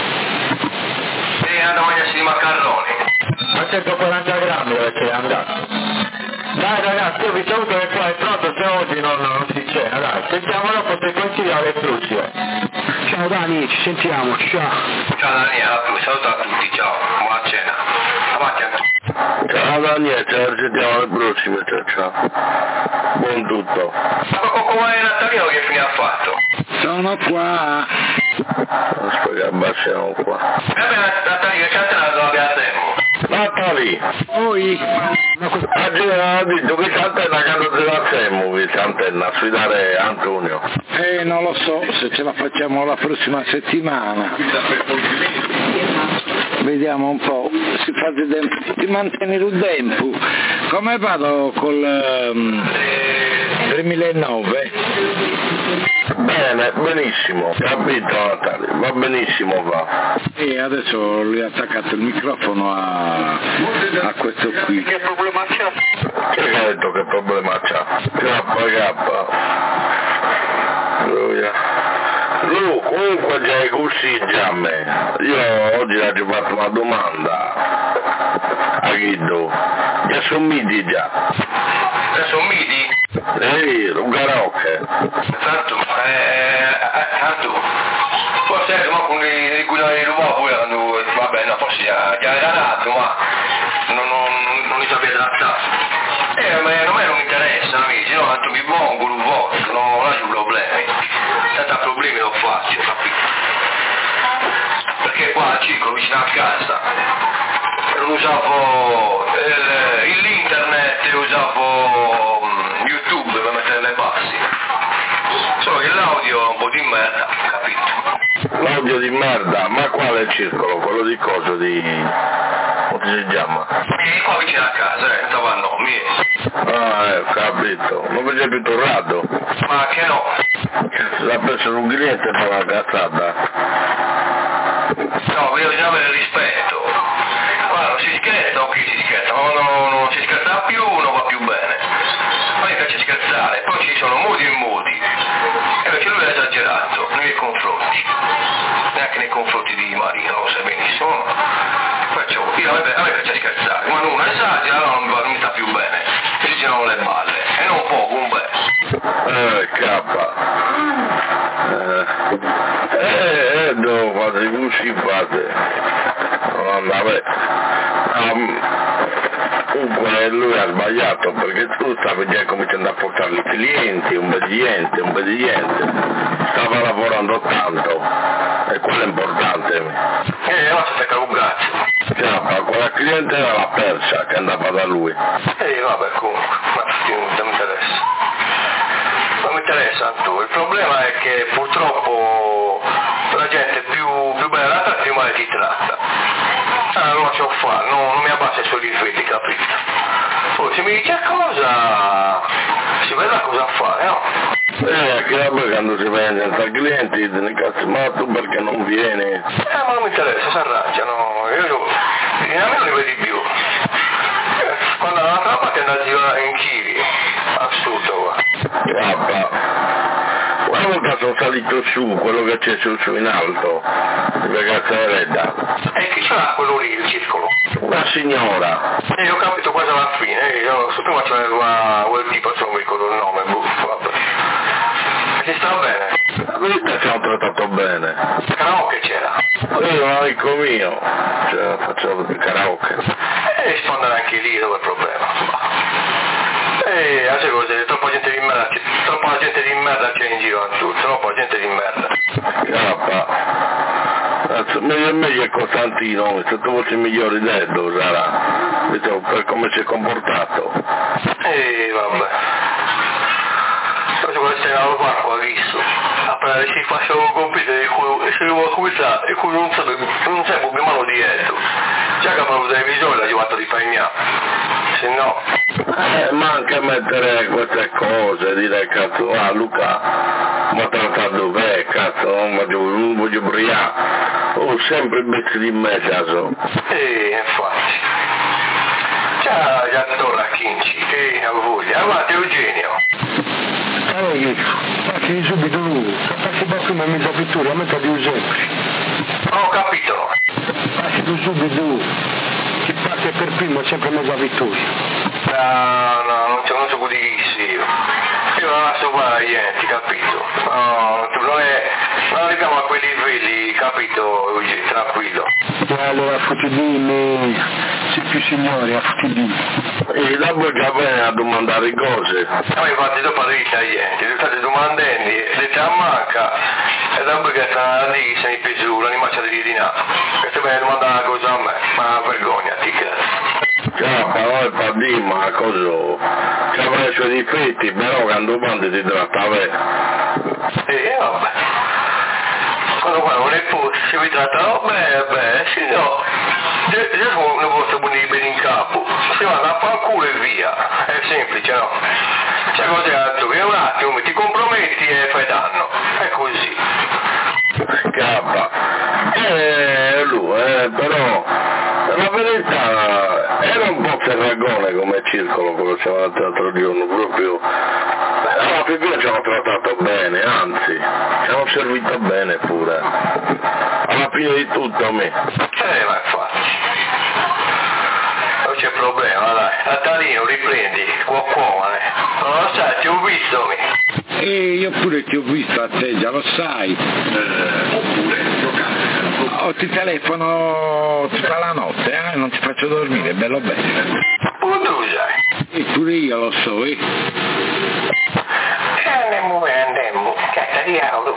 E andò a mangiarsi i macaroni. A centoquaranta grammi dove c'è andato. Dai ragazzi, io vi saluto che qua è pronto, se oggi non, non si cena, dai, sentiamo dopo se consigliare le prossime. Ciao Dani, ci sentiamo, ciao. Ciao Daniela, saluto a tutti, ciao, buona cena. Avanti a tutti. Ciao Daniele, ci sentiamo alle prossime, ciao ciao. Buon tutto. Ma come è Natalino che fine ha fatto? Sono qua. Aspetta che abbassiamo qua. Vabbè Natalino, che c'è la tua piazza? Natali! Poi? Oggi ha detto che c'è antenna che non ce la siamo, che c'è antenna, a sfidare Antonio. Eh, non lo so, se ce la facciamo la prossima settimana. Vediamo un po', si fa di tempo, ti mantieni il tempo. Come vado col um, duemilanove? Bene, benissimo, capito Natale, va benissimo va. E adesso gli ho attaccato il microfono a, a questo qui. Che problema c'è? Chi ha detto che problema c'ha? K K. Alleluia. Lu, comunque già è così già a me. Io oggi ho fatto una domanda a Guido. Gli assomigli già. Gli assomigli? Ehi, un karaoke. Tanto, eh, tanto. Forse ma con i guidari rubato pure quando, vabbè, no, forse già, già era nato, ma non, non, non li sapete adattare. Eh, ma a me non mi interessa, amici, no, tanto mi pongo un voto, non ho problemi. Senza problemi lo faccio, capito? Perché qua al circolo vicino a casa non usavo eh, l'internet, usavo um, YouTube per mettere le bassi. Solo che l'audio è un po' di merda, capito? L'audio di merda, ma quale circolo? Quello di coso di... come si chiama? E qua vicino a casa, eh, non stava a nomi. Ah, eh, ho capito. Non mi sei più tornato? Ma che no? L'ha preso un cliente per la cazzata. No, bisogna avere rispetto. Guarda, non si scherza, ok si scherza, ma quando non, non si scherza più non va più bene. A me piace scherzare, poi ci sono modi e modi. E perché lui ha esagerato nei miei confronti. Neanche nei confronti di Marina, lo sai benissimo. Perciò, io, a, me, a me piace scherzare, quando uno esagera non, non mi sta più bene. Si girano le balle, e non poco, un bel. Eh, K. Eh, eh, eh, no, fate così, fate. No, vabbè. Um, comunque lui ha sbagliato perché tu stavi già cominciando a portare i clienti, un obbediente, un obbediente. Stava lavorando tanto e quello è importante. Eh, no, si un cazzo. Cioè, ma quella cliente era la persa che andava da lui. Eh, vabbè, comunque, ma non mi interessa. Non mi interessa tanto. Il problema è che purtroppo la gente più, più bella la tratta, più male ti tratta. Ah, non lo so fare, non, non mi abbassa i suoi difetti, capito? Poi se mi dice cosa, si vedrà cosa fare, no? Eh, che vabbè quando si vende senza clienti, ne cazzo, ma tu perché non vieni? Eh, ma non mi interessa, si arrangiano, io, io a me non li vedi più. Eh, quando dall'altra parte andati in chili, assurdo qua. Guarda, una volta sono salito su, quello che c'è su, su in alto, di Piazza Ereda. E chi c'era quello lì, il circolo? Una signora. E io ho capito quasi alla fine, eh, io su prima c'era quel tipo, non mi ricordo il nome, buffo, vabbè. Si sta bene? Vedi, siamo trattato bene. Karaoke c'era? Io un amico mio, cioè facciamo il karaoke. E rispondere anche lì dove è il problema. E a sai cos'è, troppa gente di merda, c'è, troppa gente di merda c'è in giro a tutti, troppa gente di merda. Cazzo, meglio, meglio è Costantino, se tu fossi migliore di Edo sarà, visto per come si è comportato. E vabbè. Adesso questo è un parco, ha visto. Appena si faceva un compito di cui si doveva cominciare e cui non sapevo, non sapevo più mano dietro. Già che avevo il televisore l'ha chiamato di fagnare, se no. Eh, ma anche mettere queste cose, dire cazzo, ah Luca, ma tratta dov'è, cazzo, non voglio, non voglio brillare. Oh, sempre becchi di me, caso. E infatti. Già, già torna a Kinci, che ha voglia. Avanti Eugenio. Ehi, passi subito lui, passi da prima in mezzo a pittura, a metà di Giuseppe. Ho capito. Passi tu subito tu, chi parte per primo è sempre mezzo a vittoria. No, no, non c'è, non so così io. Io non la sopra agli enti, capito? No, non, è, non arriviamo a quei livelli, capito, Luigi, tranquillo. E allora a F T B mi... sei più signore, a F T B. E dopo già bene a domandare cose. No, infatti dopo arrivi agli enti, li state domandando, le c'è a manca, e dopo che sta lì, sei in più, l'animaccia di dinà. Che se viene domandare una cosa a me, ma vergogna, ti cazzo. Cioè, però è per dire, ma cosa... c'ha i suoi difetti, però quando quando ti tratta bene. E vabbè. Quando qua non è posto, se vi trattano bene, beh, se no, io non posso venire bene in capo. Si va a fare culo e via. È semplice, no? C'è cose altro, che un attimo ti comprometti e fai danno. È così. Scappa. Eh, lui, eh, però... la verità era un po' ferragone come circolo quello che ci avevamo l'altro giorno, proprio alla figura ci hanno trattato bene, anzi ci hanno servito bene pure, alla fine di tutto a me. Eh, ma infatti non c'è problema, dai, Natalino riprendi, cuocone, non lo sai, ti ho visto me. E io pure ti ho visto a te, già lo sai. Eh, oppure giocare. Oh, ti telefono tutta la notte, eh? Non ti faccio dormire, bello bene. Pure tu sai. E pure io lo so, eh. E andiamo, andiamo, cazzo di auto,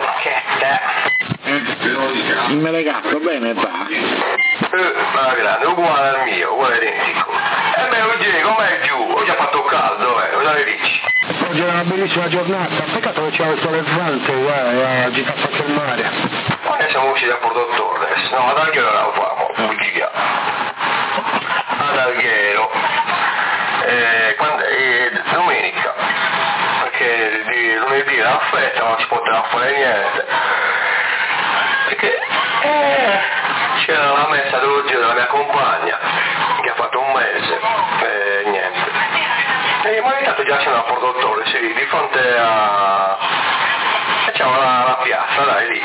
cazzo. Me l'hai gatto bene, va. Eh, ma grande, uguale al mio, uguale identico. E beh, oggi com'è giù? Oggi ha fatto caldo, eh, cosa ne dici? Oggi è una bellissima giornata, peccato che c'è il sole levante, eh, ha girato anche il mare. Quando siamo usciti da Porto Torres, no, ad Alghero eravamo, bugia. Ad Alghero. Eh, quando, eh, domenica, perché di lunedì era la festa, non si poteva fare niente. Perché eh, c'era la messa d'oggi della mia compagna, che ha fatto un mese, e niente. E ma intanto già c'era a Porto Torres, sì, di fronte a... c'è la, la piazza, dai, lì.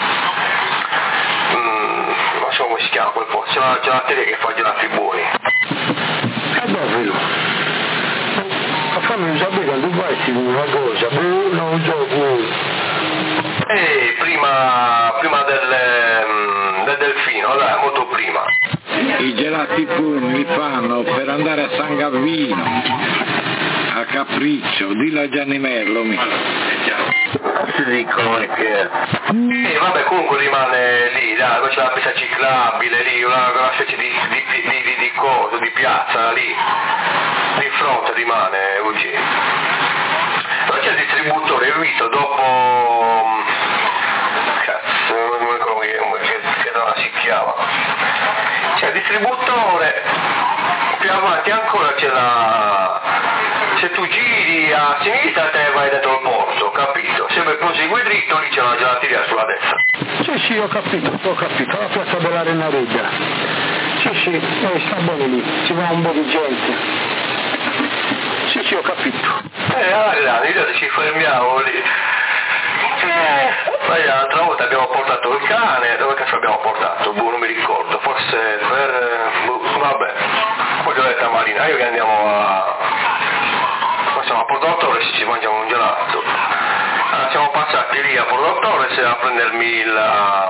Mm, non so come si chiama quel posto, c'è la gelateria che fa gelati buoni. E dove? Ma fammi sapere che Dubai si una cosa, boh, non so, boh. E prima, prima del, del Delfino, dai, molto prima. I gelati buoni li fanno per andare a San Gavino, a Capriccio, dillo a Gianni Merlo, mi. Si dicono che... E vabbè, comunque rimane lì, dai, poi c'è la pista ciclabile lì, una, una specie di, di, di, di, di cosa, di piazza lì, di fronte rimane così. Poi c'è il distributore, ho visto dopo... cazzo, non mi ricordo che, che donna si chiama. C'è il distributore, più avanti ancora c'è la... se tu giri a sinistra te vai dentro il porto, capito? Se prosegui dritto lì c'è una gelateria sulla destra. Sì, sì, ho capito, ho capito, la piazza dell'Arena Reggia. Sì, sì, eh, sta bene lì, ci va un po' di gente. Sì, sì, ho capito. Eh, allora, io ci fermiamo lì. Eh, poi l'altra volta abbiamo portato il cane, dove cazzo abbiamo portato? Boh, non mi ricordo, forse per... Boh, vabbè, poi Violetta Marina, io che andiamo a... Poi siamo a Porto Torres e ci mangiamo un gelato. Allora, siamo passati lì a Porto Torres a prendermi il...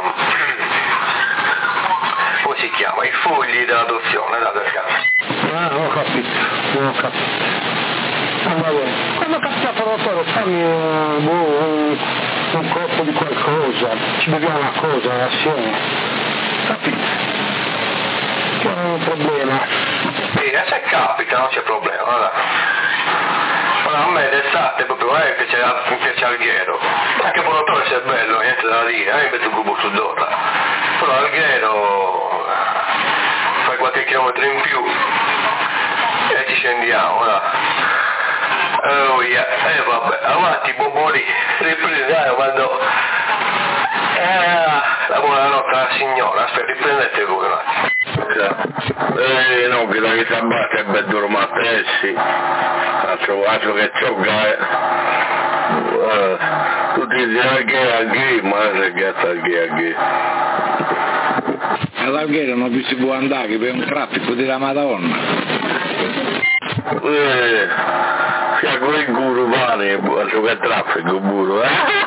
come si chiama? I fogli dell'adozione, da del cane. Ah, ho capito, ho capito. Ah, va bene. Quando capita Porto Torres fammi uh, boh, un, un corpo di qualcosa, ci beviamo una cosa assieme. Capito? Che non è un problema. Sì, se capita non c'è problema, guarda. A me d'estate proprio, eh, mi piace, mi piace Alghero, anche Porto Torres è bello, niente da dire, eh, mi metto il cubo su d'ora, però Alghero fai qualche chilometro in più e ci scendiamo, là. Oh yeah, e eh, vabbè, avanti Boboli, riprendere quando... Eh, la buonanotte alla signora, aspetta, riprendete voi un attimo. Eh, no, che da che si abbatte è bello romatessi, faccio, faccio che ciocca, eh. Uh, tutti dicono Alghero, Alghero, ma se che sta Alghero, Alghero. All'Alghero non più si può andare, per un traffico della Madonna. Eh, fianco il guru, pane, a giocare traffico, guru, eh?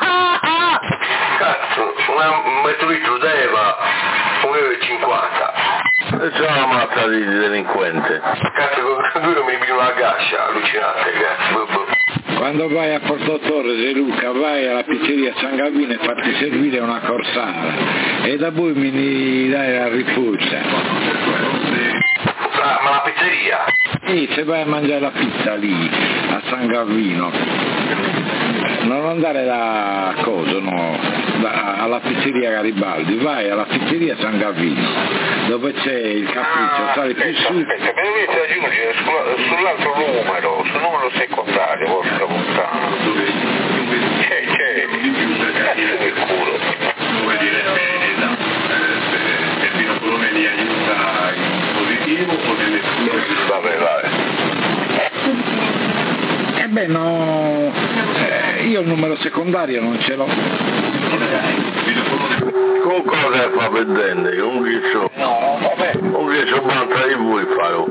Cazzo, un metro di trudeva, un euro e cinquanta. E c'è una mazza di delinquente. Cazzo, lui non mi viene una gascia, allucinante, cazzo. Quando vai a Porto Torres e Luca, vai alla pizzeria San Galvino e fatti servire una corsara e da poi mi dai la ripulsa. Ah, ma la pizzeria? Sì, se vai a mangiare la pizza lì a San Galvino, non andare da cosa, no, da, alla pizzeria Garibaldi, vai alla pizzeria San Galvino, dove c'è il capriccio, sale più su. Aspetta, mi dovete aggiungere sull'altro numero, sul numero secondario, vostra puttana. C'è, c'è, cazzo del culo. Come dire, Servino Colome li aiuta in positivo o nelle sue? Vabbè, vai. Eh beh, no, eh, io il numero secondario non ce l'ho. Con cosa fa pendente? Un ghiaccio. No, vabbè. Un ghiaccio banta di voi farò.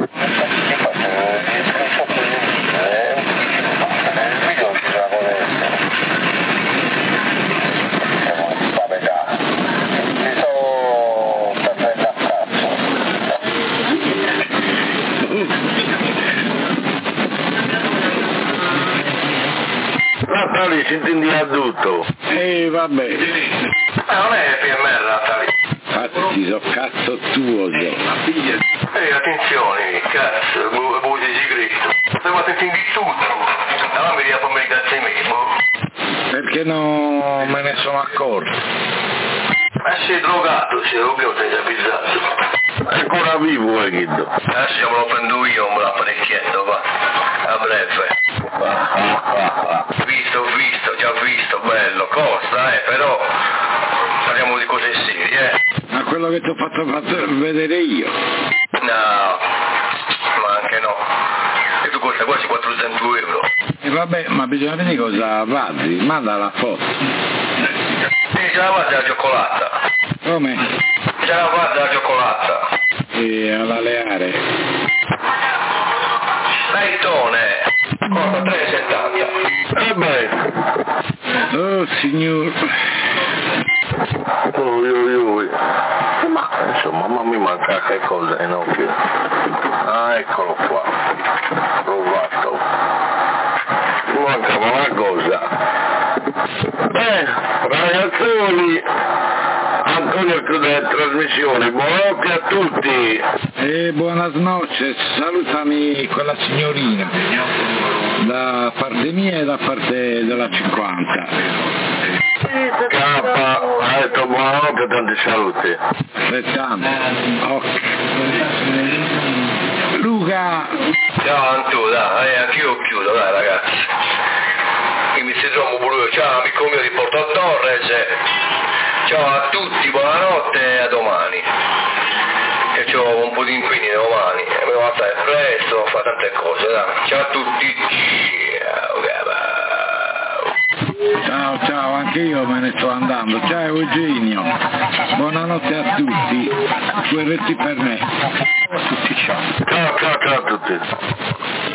Natali si intendeva tutto. E eh, vabbè. Ma non è P M R Natali. Infatti so cazzo tuo, so. Ehi, attenzione, cazzo, voi di segreto. Stiamo attenti di tutto. Allora mi riapro me cazzo me. Perché non me ne sono accorto? Ma sei drogato, sei drogato, sei già pizzato. È ancora vivo, eh, Guido. Adesso me lo prendo io, me l'apparecchietto, va. A breve. Visto, visto, già visto, bello, cosa, eh, però parliamo di cose serie, eh. Ma quello che ti ho fatto, fatto vedere io? No, ma anche no. E tu costa quasi quattrocento euro. E vabbè, ma bisogna vedere cosa vadi, manda la foto. Sì, ce la vado della cioccolata. Come? Ce la vado della cioccolata. E alla Leare. Daytone, costa tre e settanta. Eh beh. Oh signor. Ui, ui, ui. Ma insomma, ma mi manca che cosa in occhio. Ah, eccolo qua. Provato. Mi mancava una cosa. Eh, ragazzoni, Antonio chiude la trasmissione, buonanotte a tutti. E buonas noches, salutami quella signorina, da parte mia e da parte della cinquanta. K ha detto buonanotte e tanti saluti. Aspettiamo, ok. Luca! Ciao Antu, dai, anch'io chiudo, dai ragazzi. Io mi si trovo pure io, ciao amico mio di Porto Torres. Ciao a tutti, buonanotte e a domani. Che ho un po' di impegni domani, e mi devo alzare presto, fare tante cose, dai. Ciao a tutti, ciao, Ciao, ciao, anche io me ne sto andando. Ciao Eugenio, buonanotte a tutti, Q R T per me. A tutti ciao. Ciao, ciao, ciao a tutti.